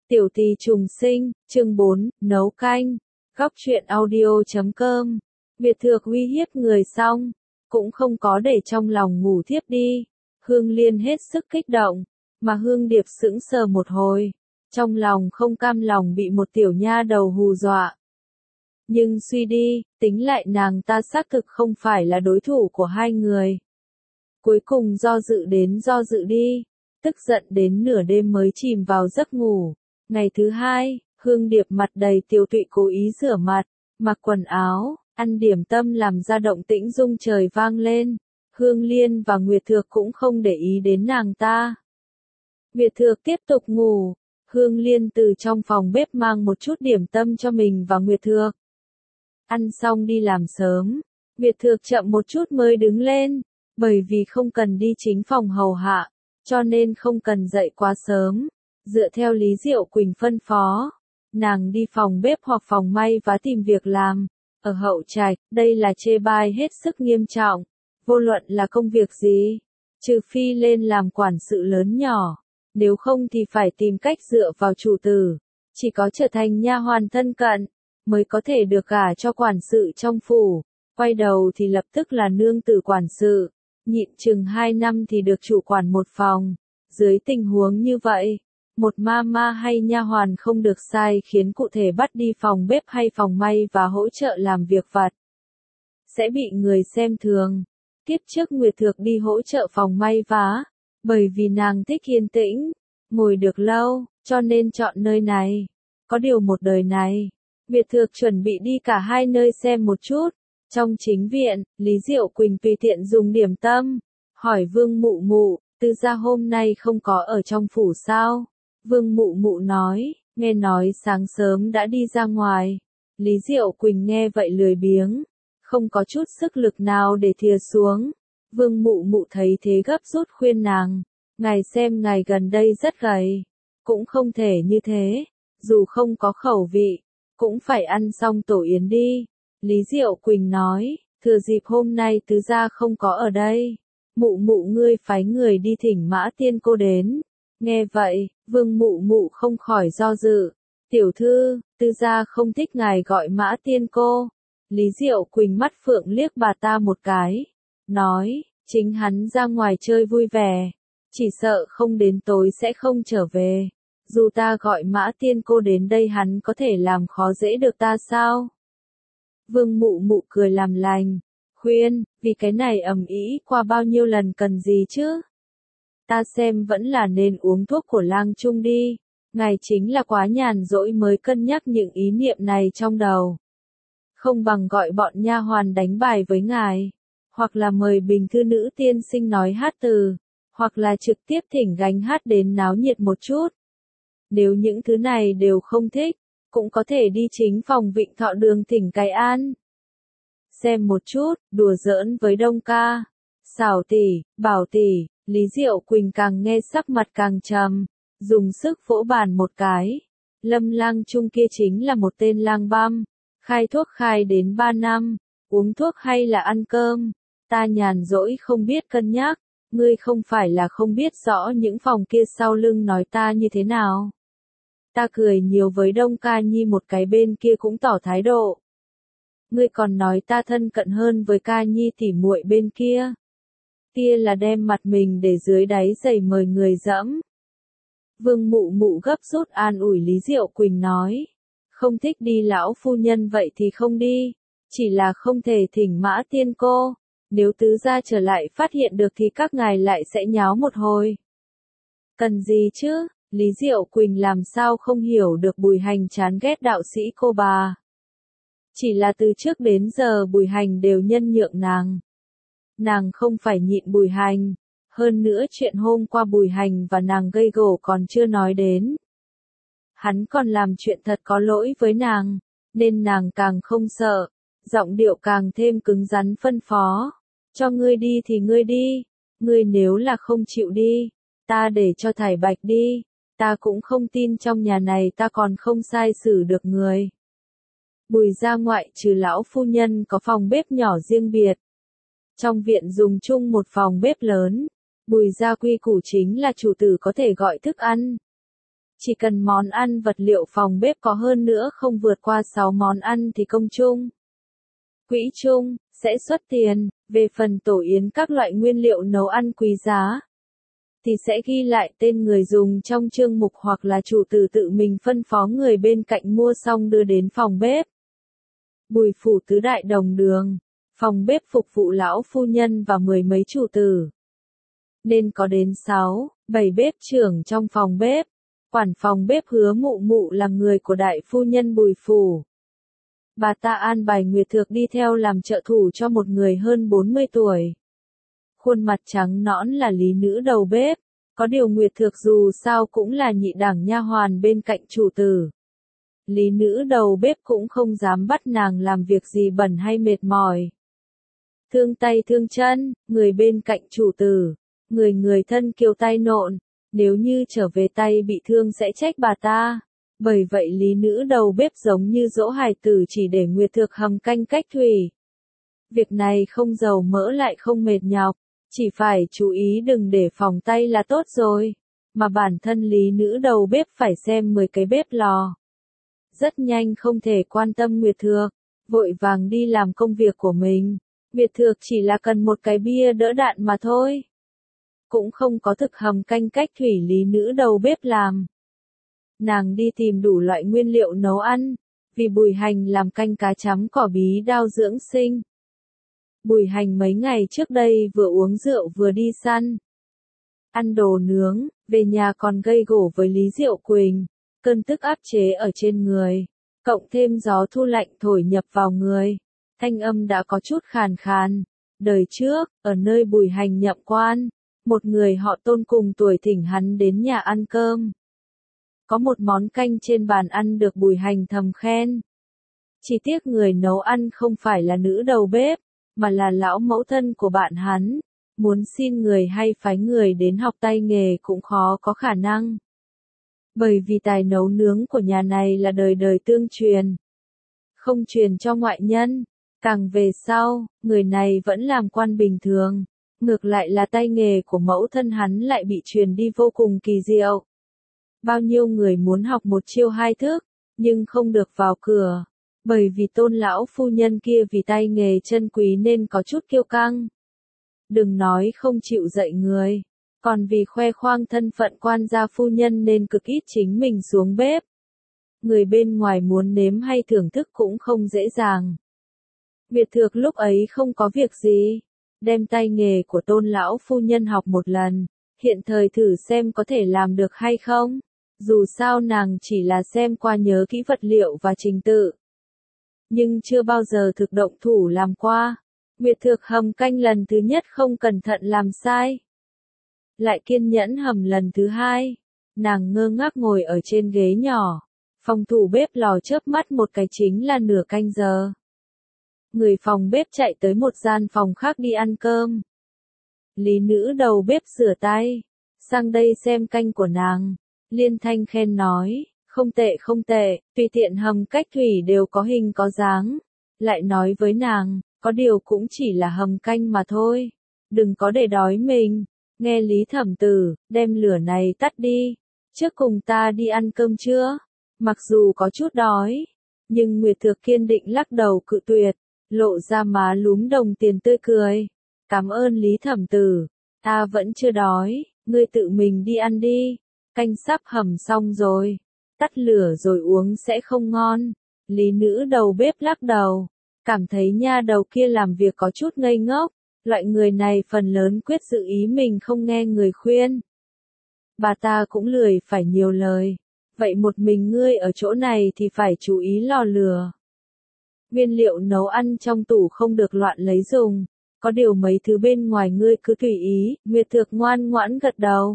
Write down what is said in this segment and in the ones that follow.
Tiểu tỳ trùng sinh, chương 4, nấu canh. Góc truyện audio.com. Việt Thược uy hiếp người xong, cũng không có để trong lòng ngủ thiếp đi. Hương Liên hết sức kích động, mà Hương Điệp sững sờ một hồi, trong lòng không cam lòng bị một tiểu nha đầu hù dọa. Nhưng suy đi, tính lại nàng ta xác thực không phải là đối thủ của hai người. Cuối cùng do dự đến do dự đi, tức giận đến nửa đêm mới chìm vào giấc ngủ. Ngày thứ hai, Hương Điệp mặt đầy tiêu tụy cố ý rửa mặt, mặc quần áo, ăn điểm tâm làm ra động tĩnh rung trời vang lên. Hương Liên và Nguyệt Thược cũng không để ý đến nàng ta. Nguyệt Thược tiếp tục ngủ, Hương Liên từ trong phòng bếp mang một chút điểm tâm cho mình và Nguyệt Thược. Ăn xong đi làm sớm, Nguyệt Thược chậm một chút mới đứng lên, bởi vì không cần đi chính phòng hầu hạ, cho nên không cần dậy quá sớm. Dựa theo Lý Diệu Quỳnh phân phó, nàng đi phòng bếp hoặc phòng may và tìm việc làm. Ở Hậu Trạch, đây là chê bai hết sức nghiêm trọng, vô luận là công việc gì, trừ phi lên làm quản sự lớn nhỏ, nếu không thì phải tìm cách dựa vào chủ tử, chỉ có trở thành nha hoàn thân cận, mới có thể được gả cho quản sự trong phủ, quay đầu thì lập tức là nương tử quản sự, nhịn chừng 2 năm thì được chủ quản một phòng. Dưới tình huống như vậy, một ma hay nha hoàn không được sai khiến cụ thể bắt đi phòng bếp hay phòng may và hỗ trợ làm việc vặt, sẽ bị người xem thường. Tiếp trước Nguyệt Thược đi hỗ trợ phòng may vá, bởi vì nàng thích yên tĩnh, ngồi được lâu, cho nên chọn nơi này. Có điều một đời này, Nguyệt Thược chuẩn bị đi cả hai nơi xem một chút. Trong chính viện, Lý Diệu Quỳnh tùy tiện dùng điểm tâm, hỏi Vương Mụ Mụ, Tư gia hôm nay không có ở trong phủ sao? Vương Mụ Mụ nói, nghe nói sáng sớm đã đi ra ngoài. Lý Diệu Quỳnh nghe vậy lười biếng, không có chút sức lực nào để thìa xuống. Vương Mụ Mụ thấy thế gấp rút khuyên nàng, ngài xem ngài gần đây rất gầy, cũng không thể như thế, dù không có khẩu vị, cũng phải ăn xong tổ yến đi. Lý Diệu Quỳnh nói, thừa dịp hôm nay Tứ gia không có ở đây, Mụ Mụ ngươi phái người đi thỉnh Mã Tiên cô đến. Nghe vậy, Vương Mụ Mụ không khỏi do dự. Tiểu thư, Tư gia không thích ngài gọi Mã Tiên cô. Lý Diệu Quỳnh mắt phượng liếc bà ta một cái, nói, chính hắn ra ngoài chơi vui vẻ, chỉ sợ không đến tối sẽ không trở về. Dù ta gọi Mã Tiên cô đến đây hắn có thể làm khó dễ được ta sao? Vương Mụ Mụ cười làm lành, khuyên, vì cái này ầm ĩ qua bao nhiêu lần cần gì chứ? Ta xem vẫn là nên uống thuốc của lang trung đi, ngài chính là quá nhàn rỗi mới cân nhắc những ý niệm này trong đầu. Không bằng gọi bọn nha hoàn đánh bài với ngài, hoặc là mời Bình thư nữ tiên sinh nói hát từ, hoặc là trực tiếp thỉnh gánh hát đến náo nhiệt một chút. Nếu những thứ này đều không thích, cũng có thể đi chính phòng Vịnh Thọ Đường thỉnh cái an. Xem một chút, đùa giỡn với Đông ca. Xảo tỷ, Bảo tỷ. Lý Diệu Quỳnh càng nghe sắc mặt càng trầm, dùng sức vỗ bàn một cái. Lâm lang trung kia chính là một tên lang băm, khai thuốc khai đến 3 năm, uống thuốc hay là ăn cơm, ta nhàn rỗi không biết cân nhắc, ngươi không phải là không biết rõ những phòng kia sau lưng nói ta như thế nào. Ta cười nhiều với Đông ca nhi một cái bên kia cũng tỏ thái độ. Ngươi còn nói ta thân cận hơn với ca nhi tỉ muội bên kia. Kia là đem mặt mình để dưới đáy giày mời người dẫm. Vương Mụ Mụ gấp rút an ủi Lý Diệu Quỳnh nói, không thích đi lão phu nhân vậy thì không đi, chỉ là không thể thỉnh Mã Tiên cô, nếu tứ gia trở lại phát hiện được thì các ngài lại sẽ nháo một hồi. Cần gì chứ? Lý Diệu Quỳnh làm sao không hiểu được Bùi Hành chán ghét đạo sĩ cô bà. Chỉ là từ trước đến giờ Bùi Hành đều nhân nhượng nàng. Nàng không phải nhịn Bùi Hành, hơn nữa chuyện hôm qua Bùi Hành và nàng gây gổ còn chưa nói đến. Hắn còn làm chuyện thật có lỗi với nàng, nên nàng càng không sợ, giọng điệu càng thêm cứng rắn phân phó. Cho ngươi đi thì ngươi đi, ngươi nếu là không chịu đi, ta để cho thải bạch đi, ta cũng không tin trong nhà này ta còn không sai xử được người. Bùi gia ngoại trừ lão phu nhân có phòng bếp nhỏ riêng biệt. Trong viện dùng chung một phòng bếp lớn, Bùi gia quy củ chính là chủ tử có thể gọi thức ăn. Chỉ cần món ăn vật liệu phòng bếp có hơn nữa không vượt qua 6 món ăn thì công chung, quỹ chung, sẽ xuất tiền. Về phần tổ yến các loại nguyên liệu nấu ăn quý giá, thì sẽ ghi lại tên người dùng trong chương mục hoặc là chủ tử tự mình phân phó người bên cạnh mua xong đưa đến phòng bếp. Bùi phủ tứ đại đồng đường, phòng bếp phục vụ lão phu nhân và mười mấy chủ tử. Nên có đến 6, 7 bếp trưởng trong phòng bếp. Quản phòng bếp Hứa Mụ Mụ là người của đại phu nhân Bùi phủ. Bà ta an bài Nguyệt Thược đi theo làm trợ thủ cho một người hơn 40 tuổi. Khuôn mặt trắng nõn là Lý nữ đầu bếp, có điều Nguyệt Thược dù sao cũng là nhị đẳng nha hoàn bên cạnh chủ tử. Lý nữ đầu bếp cũng không dám bắt nàng làm việc gì bẩn hay mệt mỏi. Thương tay thương chân, người bên cạnh chủ tử, người thân kiều tay nộn, nếu như trở về tay bị thương sẽ trách bà ta. Bởi vậy Lý nữ đầu bếp giống như dỗ hài tử chỉ để Nguyệt Thược hầm canh cách thủy. Việc này không dầu mỡ lại không mệt nhọc, chỉ phải chú ý đừng để phỏng tay là tốt rồi. Mà bản thân Lý nữ đầu bếp phải xem 10 cái bếp lò. Rất nhanh không thể quan tâm Nguyệt Thược, vội vàng đi làm công việc của mình. Nguyệt Thược chỉ là cần một cái bia đỡ đạn mà thôi. Cũng không có thực hầm canh cách thủy Lý nữ đầu bếp làm. Nàng đi tìm đủ loại nguyên liệu nấu ăn, vì Bùi Hành làm canh cá chấm cỏ bí đao dưỡng sinh. Bùi Hành mấy ngày trước đây vừa uống rượu vừa đi săn. Ăn đồ nướng, về nhà còn gây gổ với Lý Diệu Quỳnh, cơn tức áp chế ở trên người, cộng thêm gió thu lạnh thổi nhập vào người. Thanh âm đã có chút khàn khàn. Đời trước, ở nơi Bùi Hành nhậm quan, một người họ Tôn cùng tuổi thỉnh hắn đến nhà ăn cơm. Có một món canh trên bàn ăn được Bùi Hành thầm khen. Chỉ tiếc người nấu ăn không phải là nữ đầu bếp, mà là lão mẫu thân của bạn hắn. Muốn xin người hay phái người đến học tay nghề cũng khó có khả năng. Bởi vì tài nấu nướng của nhà này là đời đời tương truyền. Không truyền cho ngoại nhân. Càng về sau, người này vẫn làm quan bình thường. Ngược lại là tay nghề của mẫu thân hắn lại bị truyền đi vô cùng kỳ diệu. Bao nhiêu người muốn học một chiêu hai thức, nhưng không được vào cửa. Bởi vì Tôn lão phu nhân kia vì tay nghề chân quý nên có chút kiêu căng. Đừng nói không chịu dạy người, còn vì khoe khoang thân phận quan gia phu nhân nên cực ít chính mình xuống bếp. Người bên ngoài muốn nếm hay thưởng thức cũng không dễ dàng. Nguyệt Thược lúc ấy không có việc gì, đem tay nghề của Tôn lão phu nhân học một lần, hiện thời thử xem có thể làm được hay không. Dù sao nàng chỉ là xem qua nhớ kỹ vật liệu và trình tự, nhưng chưa bao giờ thực động thủ làm qua. Nguyệt Thược hầm canh lần thứ nhất không cẩn thận làm sai, lại kiên nhẫn hầm lần thứ hai. Nàng ngơ ngác ngồi ở trên ghế nhỏ, phòng thủ bếp lò chớp mắt một cái chính là nửa canh giờ. Người phòng bếp chạy tới một gian phòng khác đi ăn cơm. Lý nữ đầu bếp rửa tay, sang đây xem canh của nàng, liên thanh khen nói, không tệ không tệ, tùy tiện hầm cách thủy đều có hình có dáng. Lại nói với nàng, có điều cũng chỉ là hầm canh mà thôi, đừng có để đói mình. Nghe Lý Thẩm Tử, đem lửa này tắt đi, trước cùng ta đi ăn cơm chưa? Mặc dù có chút đói, nhưng Nguyệt Thược kiên định lắc đầu cự tuyệt, lộ ra má lúm đồng tiền tươi cười. Cảm ơn Lý Thẩm Tử, ta vẫn chưa đói, ngươi tự mình đi ăn đi, canh sắp hầm xong rồi, tắt lửa rồi uống sẽ không ngon. Lý nữ đầu bếp lắc đầu, cảm thấy nha đầu kia làm việc có chút ngây ngốc, loại người này phần lớn quyết giữ ý mình không nghe người khuyên. Bà ta cũng lười phải nhiều lời, vậy một mình ngươi ở chỗ này thì phải chú ý lò lửa. Nguyên liệu nấu ăn trong tủ không được loạn lấy dùng, có điều mấy thứ bên ngoài ngươi cứ tùy ý. Nguyệt Thược ngoan ngoãn gật đầu,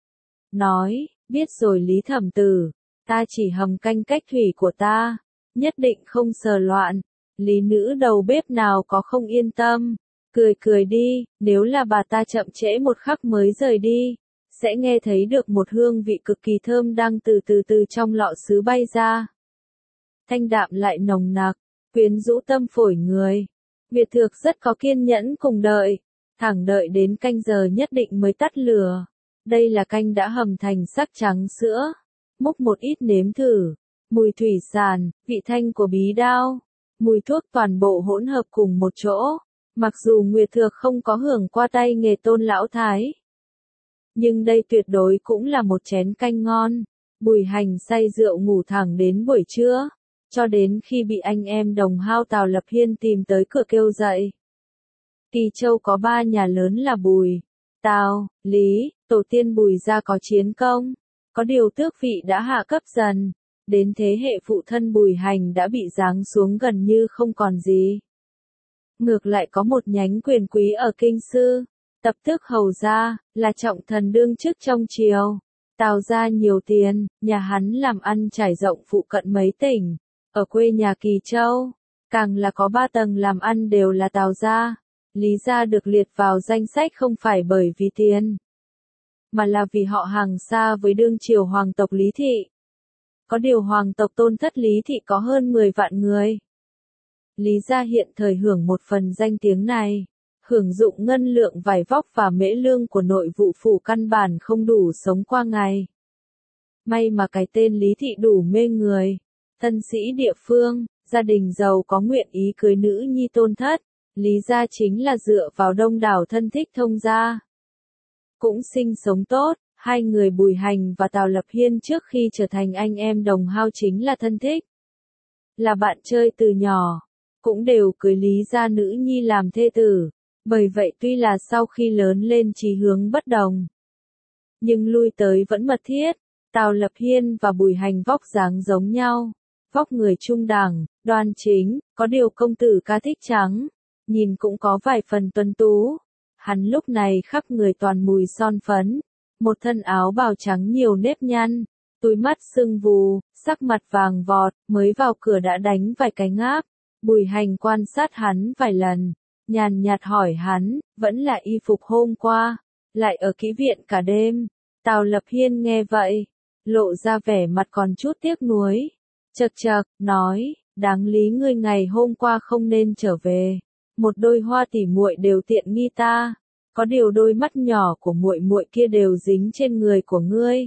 nói, biết rồi Lý Thẩm Tử, ta chỉ hầm canh cách thủy của ta, nhất định không sờ loạn. Lý nữ đầu bếp nào có không yên tâm, cười đi, nếu là bà ta chậm trễ một khắc mới rời đi, sẽ nghe thấy được một hương vị cực kỳ thơm đang từ từ trong lọ sứ bay ra. Thanh đạm lại nồng nặc, quyến rũ tâm phổi người. Nguyệt Thược rất có kiên nhẫn cùng đợi, thẳng đợi đến canh giờ nhất định mới tắt lửa. Đây là canh đã hầm thành sắc trắng sữa, múc một ít nếm thử. Mùi thủy sản, vị thanh của bí đao, mùi thuốc toàn bộ hỗn hợp cùng một chỗ. Mặc dù Nguyệt Thược không có hưởng qua tay nghề Tôn lão thái, nhưng đây tuyệt đối cũng là một chén canh ngon. Bùi Hành say rượu ngủ thẳng đến buổi trưa, cho đến khi bị anh em đồng hao Tào Lập Hiên tìm tới cửa kêu dậy. Kỳ Châu có 3 nhà lớn là Bùi, Tào, Lý, tổ tiên Bùi gia có chiến công, có điều tước vị đã hạ cấp dần, đến thế hệ phụ thân Bùi Hành đã bị giáng xuống gần như không còn gì. Ngược lại có một nhánh quyền quý ở Kinh Sư, tập tước hầu gia, là trọng thần đương chức trong triều. Tào gia nhiều tiền, nhà hắn làm ăn trải rộng phụ cận mấy tỉnh, ở quê nhà Kỳ Châu, càng là có 3 tầng làm ăn đều là Tào gia. Lý gia được liệt vào danh sách không phải bởi vì tiền, mà là vì họ hàng xa với đương triều hoàng tộc Lý Thị. Có điều hoàng tộc Tôn thất Lý Thị có hơn 10 vạn người. Lý gia hiện thời hưởng một phần danh tiếng này, hưởng dụng ngân lượng vải vóc và mễ lương của nội vụ phủ căn bản không đủ sống qua ngày. May mà cái tên Lý Thị đủ mê người, thân sĩ địa phương, gia đình giàu có nguyện ý cưới nữ nhi Tôn thất. Lý gia chính là dựa vào đông đảo thân thích thông gia. Cũng sinh sống tốt, hai người Bùi Hành và Tào Lập Hiên trước khi trở thành anh em đồng hao chính là thân thích. Là bạn chơi từ nhỏ, cũng đều cưới Lý gia nữ nhi làm thê tử. Bởi vậy tuy là sau khi lớn lên chí hướng bất đồng, nhưng lui tới vẫn mật thiết. Tào Lập Hiên và Bùi Hành vóc dáng giống nhau, vóc người trung đẳng, đoan chính, có điều công tử ca thích trắng, nhìn cũng có vài phần tuấn tú. Hắn lúc này khắp người toàn mùi son phấn, một thân áo bào trắng nhiều nếp nhăn, túi mắt sưng vù, sắc mặt vàng vọt, mới vào cửa đã đánh vài cái ngáp. Bùi Hành quan sát hắn vài lần, nhàn nhạt hỏi hắn, vẫn là y phục hôm qua, lại ở kỹ viện cả đêm. Tào Lập Hiên nghe vậy, lộ ra vẻ mặt còn chút tiếc nuối, chậc chậc, nói, đáng lý ngươi ngày hôm qua không nên trở về, một đôi hoa tỉ muội đều tiện nghi ta, có điều đôi mắt nhỏ của muội muội kia đều dính trên người của ngươi.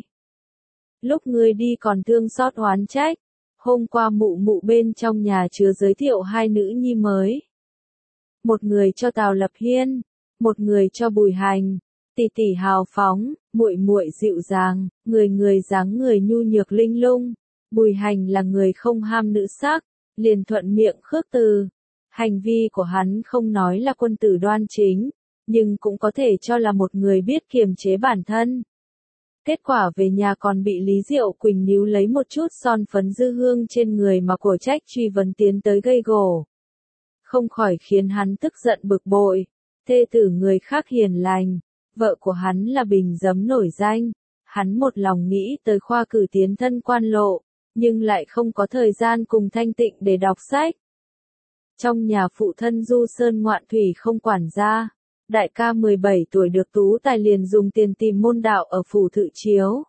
Lúc ngươi đi còn thương xót oán trách, hôm qua mụ mụ bên trong nhà chứa giới thiệu 2 nữ nhi mới. Một người cho Tào Lập Hiên, một người cho Bùi Hành. Tỷ tỷ hào phóng, muội muội dịu dàng, người dáng người nhu nhược linh lung. Bùi Hành là người không ham nữ sắc, liền thuận miệng khước từ. Hành vi của hắn không nói là quân tử đoan chính, nhưng cũng có thể cho là một người biết kiềm chế bản thân. Kết quả về nhà còn bị Lý Diệu Quỳnh níu lấy một chút son phấn dư hương trên người mà của trách truy vấn tiến tới gây gổ. Không khỏi khiến hắn tức giận bực bội. Thê tử người khác hiền lành, vợ của hắn là bình giấm nổi danh. Hắn một lòng nghĩ tới khoa cử tiến thân quan lộ, nhưng lại không có thời gian cùng Thanh Tịnh để đọc sách. Trong nhà phụ thân Du Sơn ngoạn thủy không quản gia, đại ca 17 tuổi được tú tài liền dùng tiền tìm môn đạo ở phủ Thự Chiếu.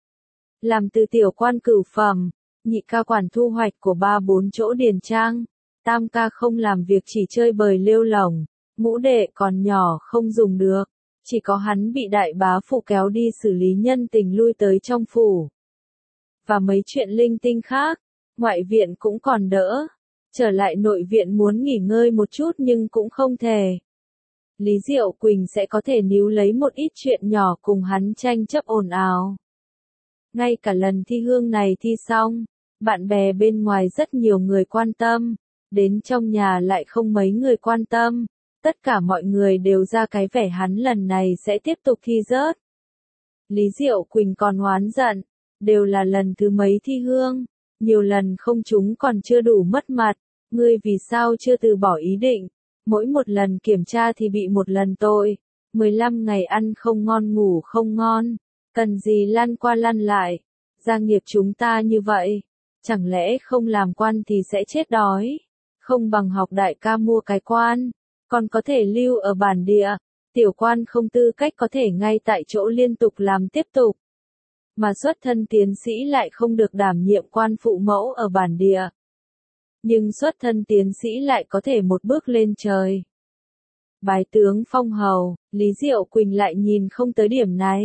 Làm từ tiểu quan cửu phẩm, nhị ca quản thu hoạch của 3-4 chỗ điền trang, tam ca không làm việc chỉ chơi bời lêu lổng, ngũ đệ còn nhỏ không dùng được, chỉ có hắn bị đại bá phụ kéo đi xử lý nhân tình lui tới trong phủ. Và mấy chuyện linh tinh khác, ngoại viện cũng còn đỡ, trở lại nội viện muốn nghỉ ngơi một chút nhưng cũng không thể. Lý Diệu Quỳnh sẽ có thể níu lấy một ít chuyện nhỏ cùng hắn tranh chấp ồn ào. Ngay cả lần thi hương này thi xong, bạn bè bên ngoài rất nhiều người quan tâm, đến trong nhà lại không mấy người quan tâm, tất cả mọi người đều ra cái vẻ hắn lần này sẽ tiếp tục thi rớt. Lý Diệu Quỳnh còn oán giận, đều là lần thứ mấy thi hương, nhiều lần không trúng còn chưa đủ mất mặt, ngươi vì sao chưa từ bỏ ý định, mỗi một lần kiểm tra thì bị một lần tội, 15 ngày ăn không ngon ngủ không ngon, cần gì lăn qua lăn lại, gia nghiệp chúng ta như vậy, chẳng lẽ không làm quan thì sẽ chết đói, không bằng học đại ca mua cái quan, còn có thể lưu ở bản địa, tiểu quan không tư cách có thể ngay tại chỗ liên tục làm tiếp tục. Mà xuất thân tiến sĩ lại không được đảm nhiệm quan phụ mẫu ở bản địa. Nhưng xuất thân tiến sĩ lại có thể một bước lên trời. Bái tướng phong hầu, Lý Diệu Quỳnh lại nhìn không tới điểm này.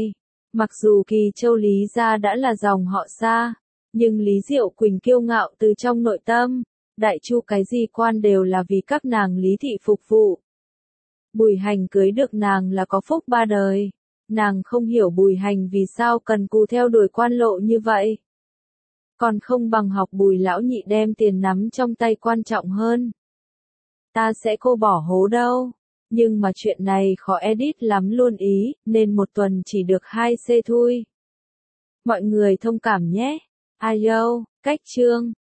Mặc dù Kỳ Châu Lý gia đã là dòng họ xa, nhưng Lý Diệu Quỳnh kiêu ngạo từ trong nội tâm, đại chu cái gì quan đều là vì các nàng Lý thị phục vụ. Bùi Hành cưới được nàng là có phúc ba đời, nàng không hiểu Bùi Hành vì sao cần cù theo đuổi quan lộ như vậy. Còn không bằng học Bùi lão nhị đem tiền nắm trong tay quan trọng hơn. Ta sẽ cô bỏ hố đâu. Nhưng mà chuyện này khó edit lắm luôn ý, nên một tuần chỉ được 2C thôi. Mọi người thông cảm nhé. Ayo, cách chương.